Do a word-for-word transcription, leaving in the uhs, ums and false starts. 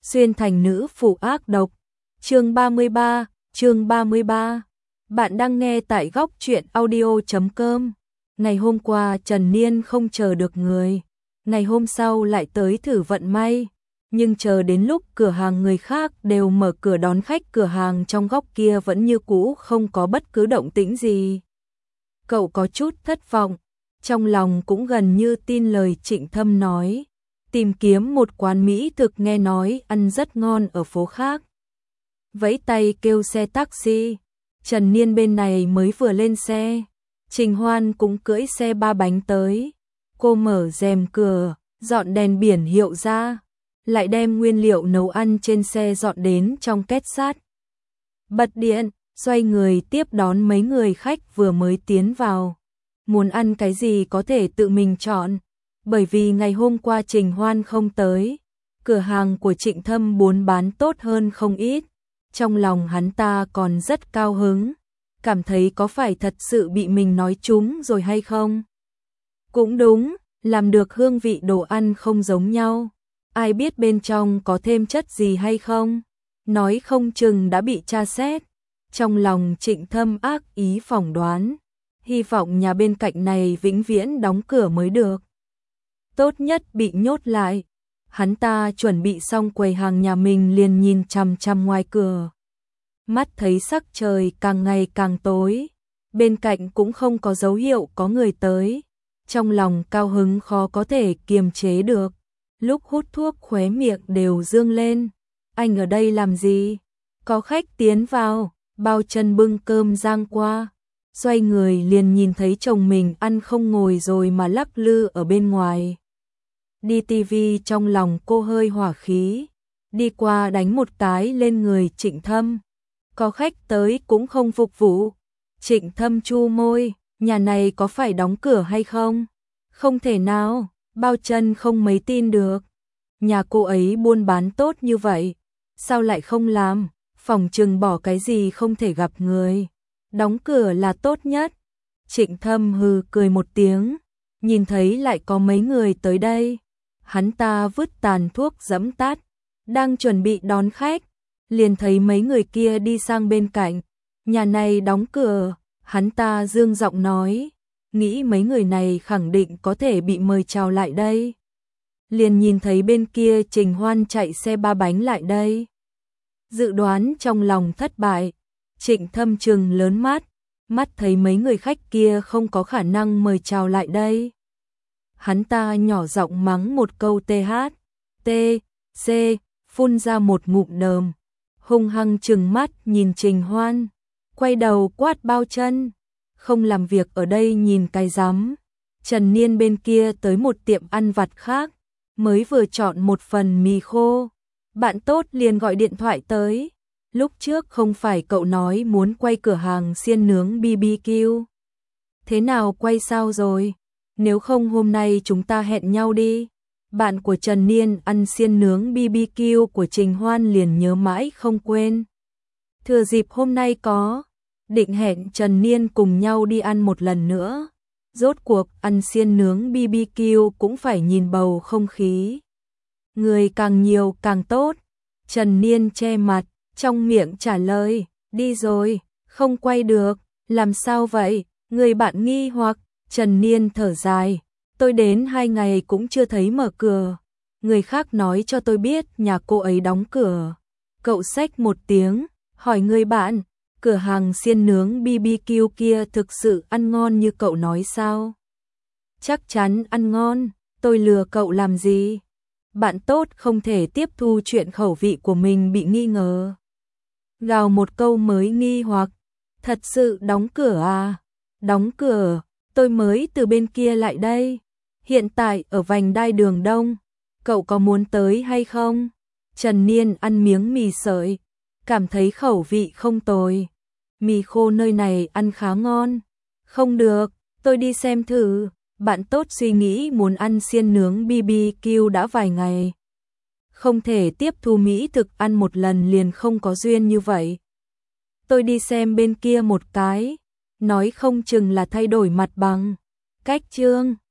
xuyên thành nữ phụ ác độc. Chương ba mươi ba, chương ba mươi ba. Bạn đang nghe tại góc truyện audio chấm com. Ngày hôm qua Trần Niên không chờ được người, ngày hôm sau lại tới thử vận may, nhưng chờ đến lúc cửa hàng người khác đều mở cửa đón khách, cửa hàng trong góc kia vẫn như cũ không có bất cứ động tĩnh gì. Cậu có chút thất vọng, trong lòng cũng gần như tin lời Trịnh Thâm nói, tìm kiếm một quán mỹ thực nghe nói ăn rất ngon ở phố khác. Vẫy tay kêu xe taxi, Trần Niên bên này mới vừa lên xe, Trình Hoan cũng cưỡi xe ba bánh tới. Cô mở rèm cửa, dọn đèn biển hiệu ra, lại đem nguyên liệu nấu ăn trên xe dọn đến trong két sắt. Bật điện, xoay người tiếp đón mấy người khách vừa mới tiến vào. Muốn ăn cái gì có thể tự mình chọn, bởi vì ngày hôm qua Trình Hoan không tới, cửa hàng của Trịnh Thâm buôn bán tốt hơn không ít. Trong lòng hắn ta còn rất cao hứng, cảm thấy có phải thật sự bị mình nói trúng rồi hay không? Cũng đúng, làm được hương vị đồ ăn không giống nhau, ai biết bên trong có thêm chất gì hay không, nói không chừng đã bị tra xét. Trong lòng Trịnh Thâm ác ý phỏng đoán, hy vọng nhà bên cạnh này vĩnh viễn đóng cửa mới được. Tốt nhất bị nhốt lại. Hắn ta chuẩn bị xong quầy hàng nhà mình liền nhìn chằm chằm ngoài cửa. Mắt thấy sắc trời càng ngày càng tối, bên cạnh cũng không có dấu hiệu có người tới. Trong lòng cao hứng khó có thể kiềm chế được, lúc hút thuốc khóe miệng đều dương lên. Anh ở đây làm gì? Có khách tiến vào, Bao Chân bưng cơm rang qua, xoay người liền nhìn thấy chồng mình ăn không ngồi rồi mà lắc lư ở bên ngoài. Đi tivi trong lòng cô hơi hỏa khí, đi qua đánh một cái lên người Trịnh Thâm. Có khách tới cũng không phục vụ. Trịnh Thâm chu môi, nhà này có phải đóng cửa hay không? Không thể nào, Bao Chân không mấy tin được. Nhà cô ấy buôn bán tốt như vậy, sao lại không làm? Phòng chừng bỏ cái gì không thể gặp người. Đóng cửa là tốt nhất. Trịnh Thâm hừ cười một tiếng, nhìn thấy lại có mấy người tới đây. Hắn ta vứt tàn thuốc giẫm tắt, đang chuẩn bị đón khách, liền thấy mấy người kia đi sang bên cạnh. Nhà này đóng cửa, hắn ta dương giọng nói, nghĩ mấy người này khẳng định có thể bị mời chào lại đây. Liền nhìn thấy bên kia Trình Hoan chạy xe ba bánh lại đây. Dự đoán trong lòng thất bại, Trịnh Thâm trừng lớn mắt, mắt thấy mấy người khách kia không có khả năng mời chào lại đây. Hắn ta nhỏ giọng mắng một câu th, t, c, phun ra một ngụm đờm, hung hăng trừng mắt nhìn Trình Hoan, quay đầu quát Bao Chân, không làm việc ở đây nhìn cái rắm. Trần Niên bên kia tới một tiệm ăn vặt khác, mới vừa chọn một phần mì khô, bạn tốt liền gọi điện thoại tới. Lúc trước không phải cậu nói muốn quay cửa hàng xiên nướng bê bê quy, thế nào quay sao rồi? Nếu không hôm nay chúng ta hẹn nhau đi. Bạn của Trần Niên ăn xiên nướng bê bê quy của Trình Hoan liền nhớ mãi không quên. Thừa dịp hôm nay có, định hẹn Trần Niên cùng nhau đi ăn một lần nữa. Rốt cuộc ăn xiên nướng bê bê quy cũng phải nhìn bầu không khí. Người càng nhiều càng tốt. Trần Niên che mặt, trong miệng trả lời, đi rồi, không quay được. Làm sao vậy? Người bạn nghi hoặc. Trần Niên thở dài, tôi đến hai ngày cũng chưa thấy mở cửa. Người khác nói cho tôi biết nhà cô ấy đóng cửa. Cậu xách một tiếng, hỏi người bạn, cửa hàng xiên nướng bê bê quy kia thực sự ăn ngon như cậu nói sao? Chắc chắn ăn ngon, tôi lừa cậu làm gì? Bạn tốt không thể tiếp thu chuyện khẩu vị của mình bị nghi ngờ. Gào một câu mới nghi hoặc, thật sự đóng cửa à? Đóng cửa. Tôi mới từ bên kia lại đây, hiện tại ở vành đai đường Đông, cậu có muốn tới hay không? Trần Niên ăn miếng mì sợi, cảm thấy khẩu vị không tồi, mì khô nơi này ăn khá ngon. Không được, tôi đi xem thử. Bạn tốt suy nghĩ muốn ăn xiên nướng bê bê quy đã vài ngày, không thể tiếp thu mỹ thực ăn một lần liền không có duyên như vậy. Tôi đi xem bên kia một cái, nói không chừng là thay đổi mặt bằng. Cách chương